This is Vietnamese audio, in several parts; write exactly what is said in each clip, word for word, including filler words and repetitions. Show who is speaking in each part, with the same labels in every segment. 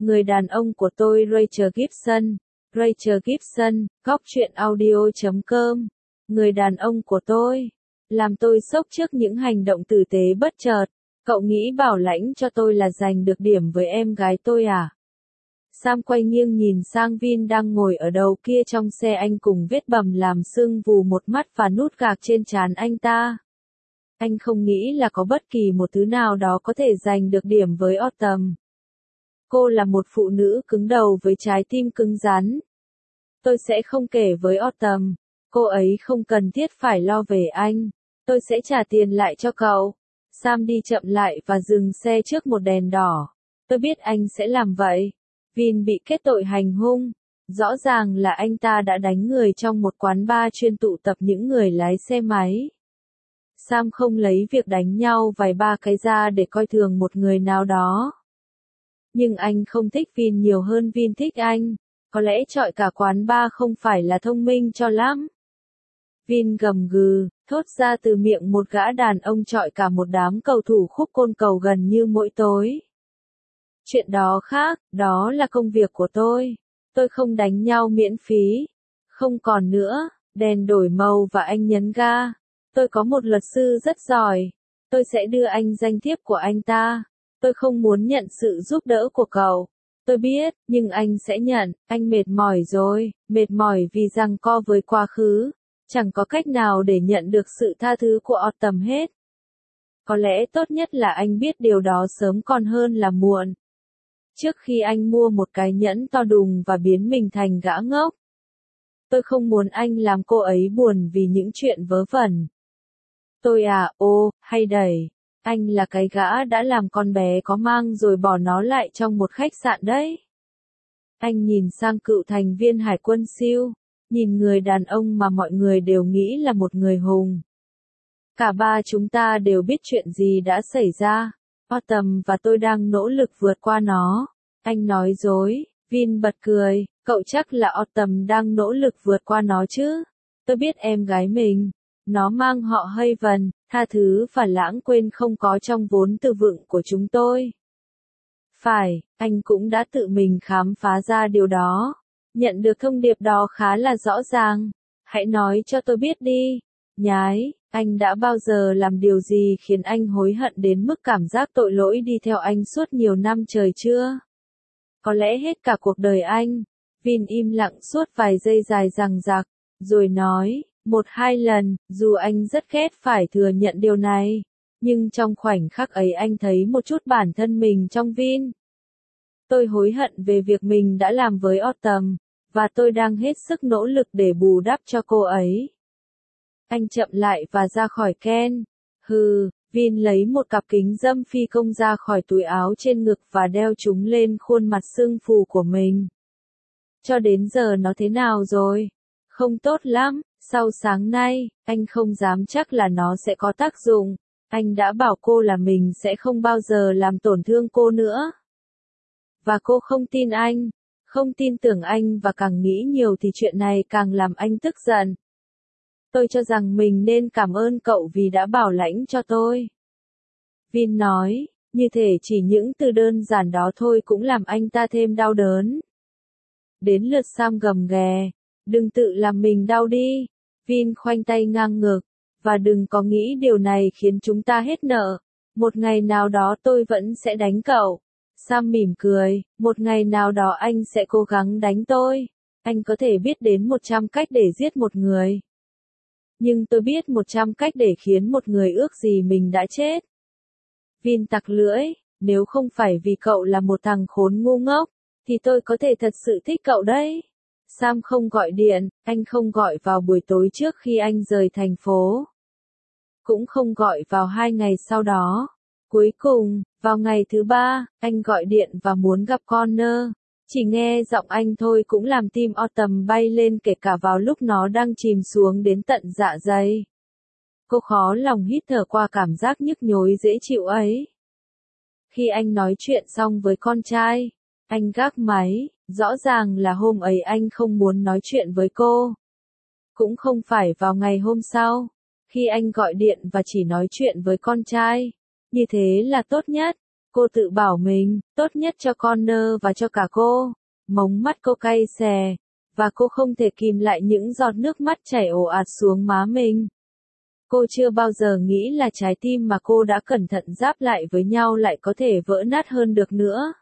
Speaker 1: Người đàn ông của tôi Rachel Gibson. Rachel Gibson, góc truyện audio chấm com. Người đàn ông của tôi. Làm tôi sốc trước những hành động tử tế bất chợt. Cậu nghĩ bảo lãnh cho tôi là giành được điểm với em gái tôi à? Sam quay nghiêng nhìn sang Vin đang ngồi ở đầu kia trong xe anh cùng vết bầm làm sưng vù một mắt và nút gạc trên trán anh ta. Anh không nghĩ là có bất kỳ một thứ nào đó có thể giành được điểm với Autumn. Cô là một phụ nữ cứng đầu với trái tim cứng rắn. Tôi sẽ không kể với Autumn. Cô ấy không cần thiết phải lo về anh. Tôi sẽ trả tiền lại cho cậu. Sam đi chậm lại và dừng xe trước một đèn đỏ. Tôi biết anh sẽ làm vậy. Vin bị kết tội hành hung. Rõ ràng là anh ta đã đánh người trong một quán bar chuyên tụ tập những người lái xe máy. Sam không lấy việc đánh nhau vài ba cái ra để coi thường một người nào đó. Nhưng anh không thích Vin nhiều hơn Vin thích anh. Có lẽ chọi cả quán bar không phải là thông minh cho lắm. Vin gầm gừ, thốt ra từ miệng một gã đàn ông chọi cả một đám cầu thủ khúc côn cầu gần như mỗi tối. Chuyện đó khác, đó là công việc của tôi. Tôi không đánh nhau miễn phí. Không còn nữa, đèn đổi màu và anh nhấn ga. Tôi có một luật sư rất giỏi. Tôi sẽ đưa anh danh thiếp của anh ta. Tôi không muốn nhận sự giúp đỡ của cậu. Tôi biết, nhưng anh sẽ nhận. Anh mệt mỏi rồi, mệt mỏi vì giằng co với quá khứ. Chẳng có cách nào để nhận được sự tha thứ của Autumn hết. Có lẽ tốt nhất là anh biết điều đó sớm còn hơn là muộn. Trước khi anh mua một cái nhẫn to đùng và biến mình thành gã ngốc. Tôi không muốn anh làm cô ấy buồn vì những chuyện vớ vẩn. Tôi à, ô, hay đẩy. Anh là cái gã đã làm con bé có mang rồi bỏ nó lại trong một khách sạn đấy. Anh nhìn sang cựu thành viên hải quân siêu. Nhìn người đàn ông mà mọi người đều nghĩ là một người hùng. Cả ba chúng ta đều biết chuyện gì đã xảy ra. Autumn và tôi đang nỗ lực vượt qua nó. Anh nói dối. Vin bật cười. Cậu chắc là Autumn đang nỗ lực vượt qua nó chứ. Tôi biết em gái mình. Nó mang họ Haven, tha thứ và lãng quên không có trong vốn từ vựng của chúng tôi. Phải, anh cũng đã tự mình khám phá ra điều đó. Nhận được thông điệp đó khá là rõ ràng. Hãy nói cho tôi biết đi. Nhái, anh đã bao giờ làm điều gì khiến anh hối hận đến mức cảm giác tội lỗi đi theo anh suốt nhiều năm trời chưa? Có lẽ hết cả cuộc đời anh. Vin im lặng suốt vài giây dài dằng dặc, rồi nói, một hai lần, dù anh rất ghét phải thừa nhận điều này. Nhưng trong khoảnh khắc ấy anh thấy một chút bản thân mình trong Vin. Tôi hối hận về việc mình đã làm với Autumn. Và tôi đang hết sức nỗ lực để bù đắp cho cô ấy. Anh chậm lại và ra khỏi Ken. Hừ, Vin lấy một cặp kính râm phi công ra khỏi túi áo trên ngực và đeo chúng lên khuôn mặt sưng phù của mình. Cho đến giờ nó thế nào rồi? Không tốt lắm, sau sáng nay, anh không dám chắc là nó sẽ có tác dụng. Anh đã bảo cô là mình sẽ không bao giờ làm tổn thương cô nữa. Và cô không tin anh. Không tin tưởng anh và càng nghĩ nhiều thì chuyện này càng làm anh tức giận. Tôi cho rằng mình nên cảm ơn cậu vì đã bảo lãnh cho tôi. Vin nói, như thể chỉ những từ đơn giản đó thôi cũng làm anh ta thêm đau đớn. Đến lượt Sam gầm ghè, đừng tự làm mình đau đi. Vin khoanh tay ngang ngực, và đừng có nghĩ điều này khiến chúng ta hết nợ. Một ngày nào đó tôi vẫn sẽ đánh cậu. Sam mỉm cười, một ngày nào đó anh sẽ cố gắng đánh tôi. Anh có thể biết đến một trăm cách để giết một người. Nhưng tôi biết một trăm cách để khiến một người ước gì mình đã chết. Vin tặc lưỡi, nếu không phải vì cậu là một thằng khốn ngu ngốc, thì tôi có thể thật sự thích cậu đấy. Sam không gọi điện, anh không gọi vào buổi tối trước khi anh rời thành phố. Cũng không gọi vào hai ngày sau đó. Cuối cùng, vào ngày thứ ba, anh gọi điện và muốn gặp Connor. Chỉ nghe giọng anh thôi cũng làm tim Autumn bay lên kể cả vào lúc nó đang chìm xuống đến tận dạ dày. Cô khó lòng hít thở qua cảm giác nhức nhối dễ chịu ấy. Khi anh nói chuyện xong với con trai, anh gác máy, rõ ràng là hôm ấy anh không muốn nói chuyện với cô. Cũng không phải vào ngày hôm sau, khi anh gọi điện và chỉ nói chuyện với con trai. Như thế là tốt nhất. Cô tự bảo mình, tốt nhất cho Connor và cho cả cô. Mống mắt cô cay xè, và cô không thể kìm lại những giọt nước mắt chảy ồ ạt xuống má mình. Cô chưa bao giờ nghĩ là trái tim mà cô đã cẩn thận ráp lại với nhau lại có thể vỡ nát hơn được nữa.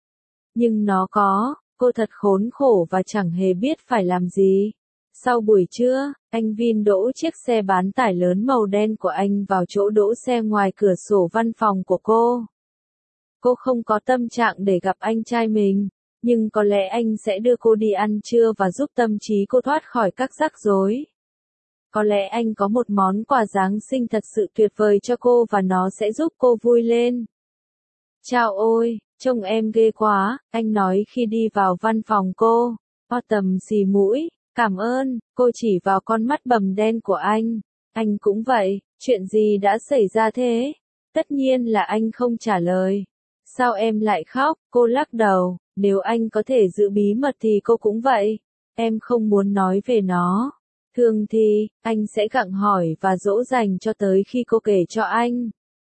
Speaker 1: Nhưng nó có, cô thật khốn khổ và chẳng hề biết phải làm gì. Sau buổi trưa, anh Vin đỗ chiếc xe bán tải lớn màu đen của anh vào chỗ đỗ xe ngoài cửa sổ văn phòng của cô. Cô không có tâm trạng để gặp anh trai mình, nhưng có lẽ anh sẽ đưa cô đi ăn trưa và giúp tâm trí cô thoát khỏi các rắc rối. Có lẽ anh có một món quà Giáng sinh thật sự tuyệt vời cho cô và nó sẽ giúp cô vui lên. Chao ôi, trông em ghê quá, anh nói khi đi vào văn phòng cô. Autumn xì mũi, cảm ơn, cô chỉ vào con mắt bầm đen của anh. Anh cũng vậy, chuyện gì đã xảy ra thế? Tất nhiên là anh không trả lời. Sao em lại khóc? Cô lắc đầu, nếu anh có thể giữ bí mật thì cô cũng vậy. Em không muốn nói về nó. Thường thì, anh sẽ gặng hỏi và dỗ dành cho tới khi cô kể cho anh.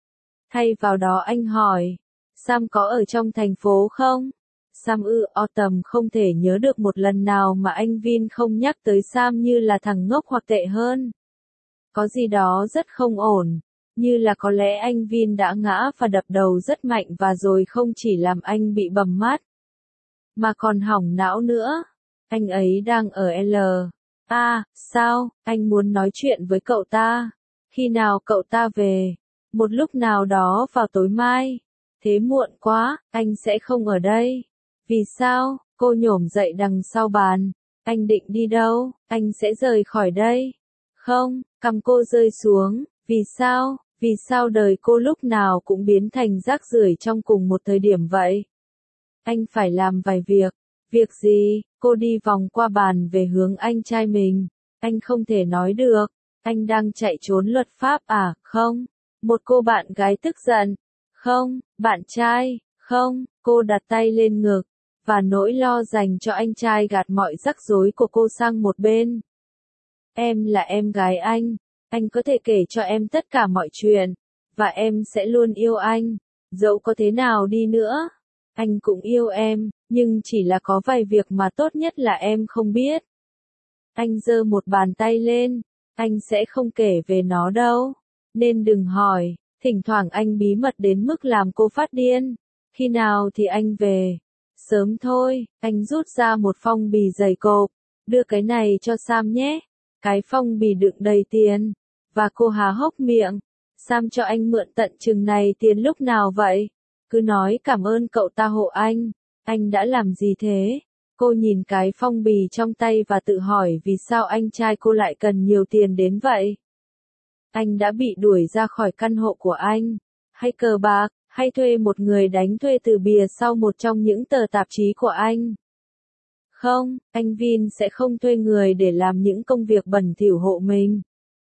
Speaker 1: Thay vào đó anh hỏi, Sam có ở trong thành phố không? Sam ư, Autumn không thể nhớ được một lần nào mà anh Vin không nhắc tới Sam như là thằng ngốc hoặc tệ hơn. Có gì đó rất không ổn, như là có lẽ anh Vin đã ngã và đập đầu rất mạnh và rồi không chỉ làm anh bị bầm mắt, mà còn hỏng não nữa. Anh ấy đang ở L. À, sao, anh muốn nói chuyện với cậu ta. Khi nào cậu ta về? Một lúc nào đó vào tối mai. Thế muộn quá, anh sẽ không ở đây. Vì sao? Cô nhổm dậy đằng sau bàn. Anh định đi đâu? Anh sẽ rời khỏi đây. Không, cằm cô rơi xuống. Vì sao? Vì sao đời cô lúc nào cũng biến thành rác rưởi trong cùng một thời điểm vậy? Anh phải làm vài việc. Việc gì? Cô đi vòng qua bàn về hướng anh trai mình. Anh không thể nói được. Anh đang chạy trốn luật pháp à? Không. Một cô bạn gái tức giận. Không. Bạn trai. Không. Cô đặt tay lên ngực, và nỗi lo dành cho anh trai gạt mọi rắc rối của cô sang một bên. Em là em gái anh. Anh có thể kể cho em tất cả mọi chuyện. Và em sẽ luôn yêu anh. Dẫu có thế nào đi nữa. Anh cũng yêu em, nhưng chỉ là có vài việc mà tốt nhất là em không biết. Anh giơ một bàn tay lên. Anh sẽ không kể về nó đâu. Nên đừng hỏi. Thỉnh thoảng anh bí mật đến mức làm cô phát điên. Khi nào thì anh về? Sớm thôi. Anh rút ra một phong bì dày cộp. Đưa cái này cho Sam nhé. Cái phong bì đựng đầy tiền. Và cô há hốc miệng. Sam cho anh mượn tận chừng này tiền lúc nào vậy? Cứ nói cảm ơn cậu ta hộ anh. Anh đã làm gì thế? Cô nhìn cái phong bì trong tay và tự hỏi vì sao anh trai cô lại cần nhiều tiền đến vậy? Anh đã bị đuổi ra khỏi căn hộ của anh, hay cờ bạc, hay thuê một người đánh thuê từ bìa sau một trong những tờ tạp chí của anh? Không, anh Vin sẽ không thuê người để làm những công việc bẩn thỉu hộ mình.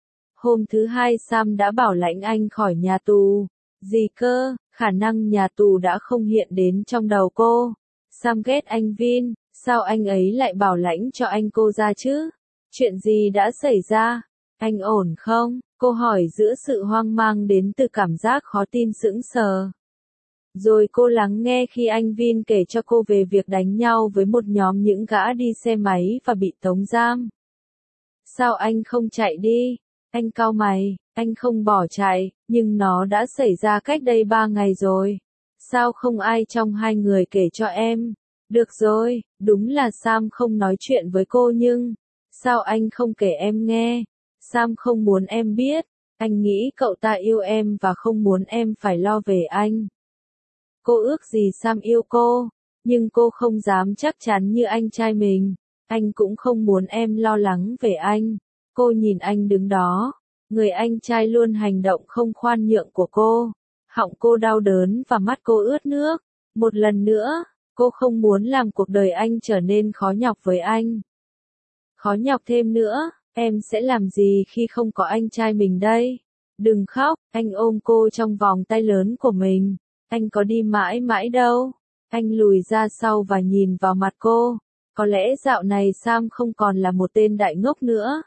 Speaker 1: Hôm thứ hai Sam đã bảo lãnh anh khỏi nhà tù. Gì cơ? Khả năng nhà tù đã không hiện đến trong đầu cô. Sam ghét anh Vin, sao anh ấy lại bảo lãnh cho anh cô ra chứ? Chuyện gì đã xảy ra? Anh ổn không? Cô hỏi giữa sự hoang mang đến từ cảm giác khó tin sững sờ. Rồi cô lắng nghe khi anh Vin kể cho cô về việc đánh nhau với một nhóm những gã đi xe máy và bị tống giam. Sao anh không chạy đi? Anh cau mày, anh không bỏ chạy, nhưng nó đã xảy ra cách đây ba ngày rồi. Sao không ai trong hai người kể cho em? Được rồi, đúng là Sam không nói chuyện với cô nhưng, sao anh không kể em nghe? Sam không muốn em biết, anh nghĩ cậu ta yêu em và không muốn em phải lo về anh. Cô ước gì Sam yêu cô, nhưng cô không dám chắc chắn như anh trai mình. Anh cũng không muốn em lo lắng về anh. Cô nhìn anh đứng đó, người anh trai luôn hành động không khoan nhượng của cô. Họng cô đau đớn và mắt cô ướt nước. Một lần nữa, cô không muốn làm cuộc đời anh trở nên khó nhọc với anh. Khó nhọc thêm nữa, em sẽ làm gì khi không có anh trai mình đây? Đừng khóc, anh ôm cô trong vòng tay lớn của mình. Anh có đi mãi mãi đâu. Anh lùi ra sau và nhìn vào mặt cô. Có lẽ dạo này Sam không còn là một tên đại ngốc nữa.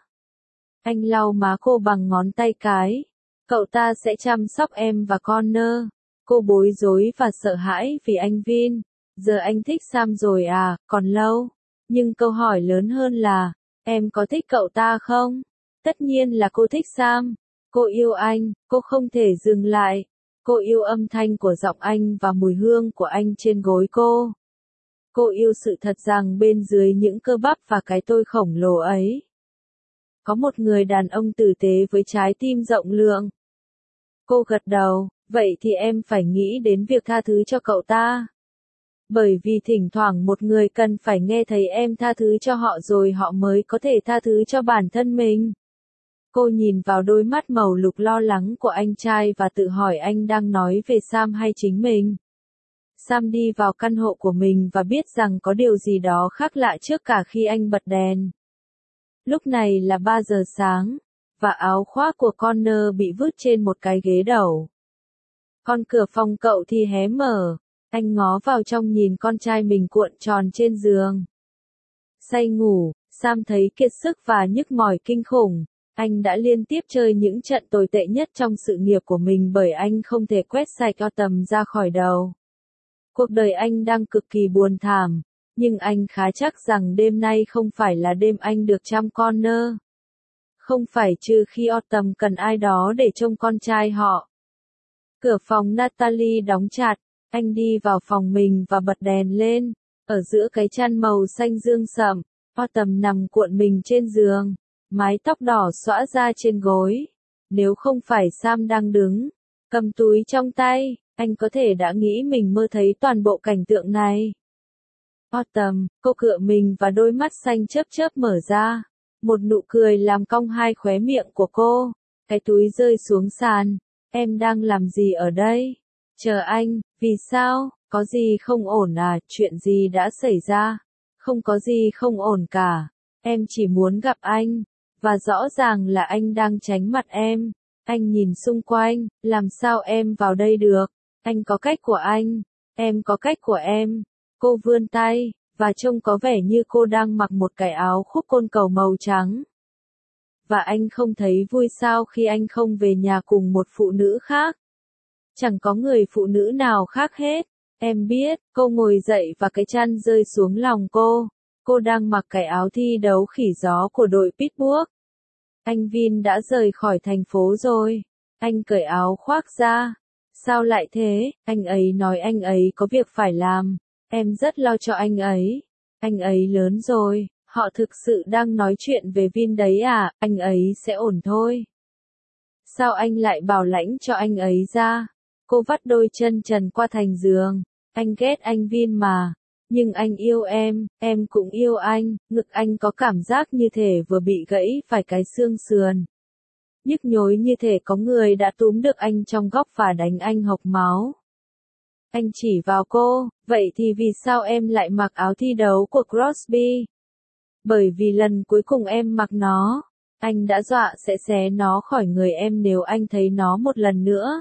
Speaker 1: Anh lau má cô bằng ngón tay cái. Cậu ta sẽ chăm sóc em và Connor. Cô bối rối và sợ hãi vì anh Vin. Giờ anh thích Sam rồi à, còn lâu. Nhưng câu hỏi lớn hơn là, em có thích cậu ta không? Tất nhiên là cô thích Sam. Cô yêu anh, cô không thể dừng lại. Cô yêu âm thanh của giọng anh và mùi hương của anh trên gối cô. Cô yêu sự thật rằng bên dưới những cơ bắp và cái tôi khổng lồ ấy, có một người đàn ông tử tế với trái tim rộng lượng. Cô gật đầu, vậy thì em phải nghĩ đến việc tha thứ cho cậu ta. Bởi vì thỉnh thoảng một người cần phải nghe thấy em tha thứ cho họ rồi họ mới có thể tha thứ cho bản thân mình. Cô nhìn vào đôi mắt màu lục lo lắng của anh trai và tự hỏi anh đang nói về Sam hay chính mình. Sam đi vào căn hộ của mình và biết rằng có điều gì đó khác lạ trước cả khi anh bật đèn. Lúc này là ba giờ sáng, và áo khoác của Connor bị vứt trên một cái ghế đầu. Con cửa phòng cậu thì hé mở, anh ngó vào trong nhìn con trai mình cuộn tròn trên giường. Say ngủ, Sam thấy kiệt sức và nhức mỏi kinh khủng. Anh đã liên tiếp chơi những trận tồi tệ nhất trong sự nghiệp của mình bởi anh không thể quét sạch Autumn ra khỏi đầu. Cuộc đời anh đang cực kỳ buồn thảm, nhưng anh khá chắc rằng đêm nay không phải là đêm anh được chăm Connor. Không phải trừ khi Autumn cần ai đó để trông con trai họ. Cửa phòng Natalie đóng chặt, anh đi vào phòng mình và bật đèn lên. Ở giữa cái chăn màu xanh dương sậm, Autumn nằm cuộn mình trên giường, mái tóc đỏ xõa ra trên gối. Nếu không phải Sam đang đứng, cầm túi trong tay, anh có thể đã nghĩ mình mơ thấy toàn bộ cảnh tượng này. Autumn, cô cựa mình và đôi mắt xanh chớp chớp mở ra. Một nụ cười làm cong hai khóe miệng của cô. Cái túi rơi xuống sàn. Em đang làm gì ở đây? Chờ anh, vì sao? Có gì không ổn à? Chuyện gì đã xảy ra? Không có gì không ổn cả. Em chỉ muốn gặp anh. Và rõ ràng là anh đang tránh mặt em. Anh nhìn xung quanh, làm sao em vào đây được? Anh có cách của anh. Em có cách của em. Cô vươn tay, và trông có vẻ như cô đang mặc một cái áo khúc côn cầu màu trắng. Và anh không thấy vui sao khi anh không về nhà cùng một phụ nữ khác? Chẳng có người phụ nữ nào khác hết. Em biết, cô ngồi dậy và cái chăn rơi xuống lòng cô. Cô đang mặc cái áo thi đấu khỉ gió của đội Pittsburgh. Anh Vin đã rời khỏi thành phố rồi. Anh cởi áo khoác ra. Sao lại thế? Anh ấy nói anh ấy có việc phải làm. Em rất lo cho anh ấy. Anh ấy lớn rồi. Họ thực sự đang nói chuyện về Vin đấy à? Anh ấy sẽ ổn thôi. Sao anh lại bảo lãnh cho anh ấy ra? Cô vắt đôi chân trần qua thành giường. Anh ghét anh Vin mà. Nhưng anh yêu em, em cũng yêu anh. Ngực anh có cảm giác như thể vừa bị gãy vài cái xương sườn. Nhức nhối như thể có người đã túm được anh trong góc và đánh anh hộc máu. Anh chỉ vào cô, vậy thì vì sao em lại mặc áo thi đấu của Crosby? Bởi vì lần cuối cùng em mặc nó, anh đã dọa sẽ xé nó khỏi người em nếu anh thấy nó một lần nữa.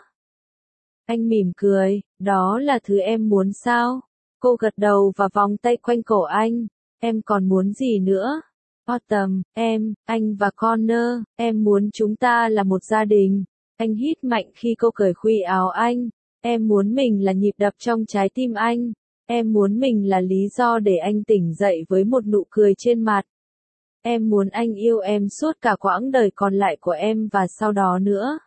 Speaker 1: Anh mỉm cười, đó là thứ em muốn sao? Cô gật đầu và vòng tay quanh cổ anh, em còn muốn gì nữa? Autumn, em, anh và Connor, em muốn chúng ta là một gia đình. Anh hít mạnh khi cô cởi khuy áo anh. Em muốn mình là nhịp đập trong trái tim anh. Em muốn mình là lý do để anh tỉnh dậy với một nụ cười trên mặt. Em muốn anh yêu em suốt cả quãng đời còn lại của em và sau đó nữa.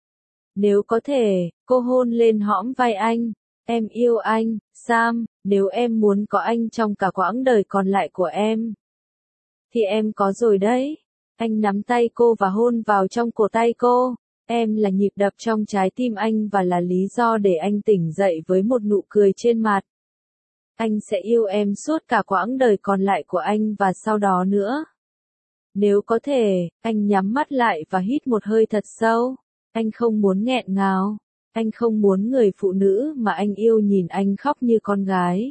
Speaker 1: Nếu có thể, cô hôn lên hõm vai anh. Em yêu anh, Sam, nếu em muốn có anh trong cả quãng đời còn lại của em. Thì em có rồi đấy. Anh nắm tay cô và hôn vào trong cổ tay cô. Em là nhịp đập trong trái tim anh và là lý do để anh tỉnh dậy với một nụ cười trên mặt. Anh sẽ yêu em suốt cả quãng đời còn lại của anh và sau đó nữa. Nếu có thể, anh nhắm mắt lại và hít một hơi thật sâu. Anh không muốn nghẹn ngào. Anh không muốn người phụ nữ mà anh yêu nhìn anh khóc như con gái.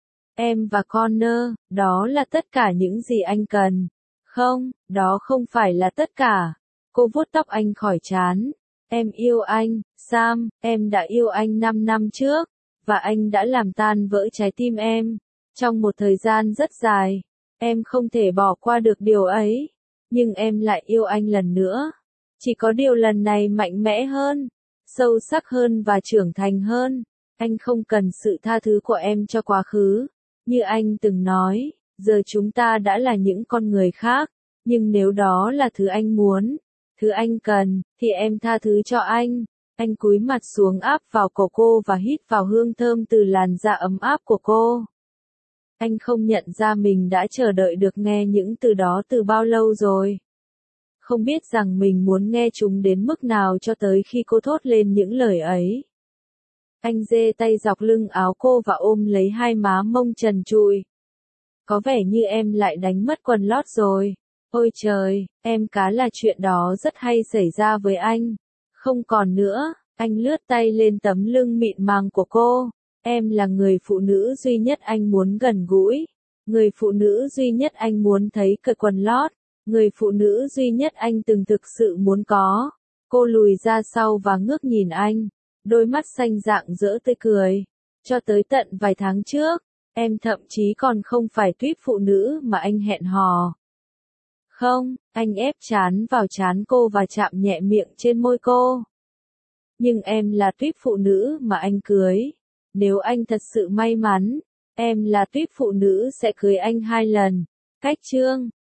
Speaker 1: Em và Connor, đó là tất cả những gì anh cần. Không, đó không phải là tất cả. Cô vuốt tóc anh khỏi trán. Em yêu anh, Sam, em đã yêu anh năm năm trước, và anh đã làm tan vỡ trái tim em. Trong một thời gian rất dài, em không thể bỏ qua được điều ấy. Nhưng em lại yêu anh lần nữa. Chỉ có điều lần này mạnh mẽ hơn. sâu sắc hơn và trưởng thành hơn. Anh không cần sự tha thứ của em cho quá khứ. Như anh từng nói, giờ chúng ta đã là những con người khác, nhưng nếu đó là thứ anh muốn, thứ anh cần, thì em tha thứ cho anh. Anh cúi mặt xuống áp vào cổ cô và hít vào hương thơm từ làn da ấm áp của cô. Anh không nhận ra mình đã chờ đợi được nghe những từ đó từ bao lâu rồi. Không biết rằng mình muốn nghe chúng đến mức nào cho tới khi cô thốt lên những lời ấy. Anh giơ tay dọc lưng áo cô và ôm lấy hai má mông trần trụi. Có vẻ như em lại đánh mất quần lót rồi. Ôi trời, em cá là chuyện đó rất hay xảy ra với anh. Không còn nữa, anh lướt tay lên tấm lưng mịn màng của cô. Em là người phụ nữ duy nhất anh muốn gần gũi. Người phụ nữ duy nhất anh muốn thấy cởi quần lót. Người phụ nữ duy nhất anh từng thực sự muốn có. Cô lùi ra sau và ngước nhìn anh. Đôi mắt xanh rạng rỡ tươi cười. Cho tới tận vài tháng trước, em thậm chí còn không phải tuýp phụ nữ mà anh hẹn hò. Không, anh ép trán vào trán cô và chạm nhẹ miệng trên môi cô. Nhưng em là tuýp phụ nữ mà anh cưới. Nếu anh thật sự may mắn, em là tuýp phụ nữ sẽ cưới anh hai lần. Cách chương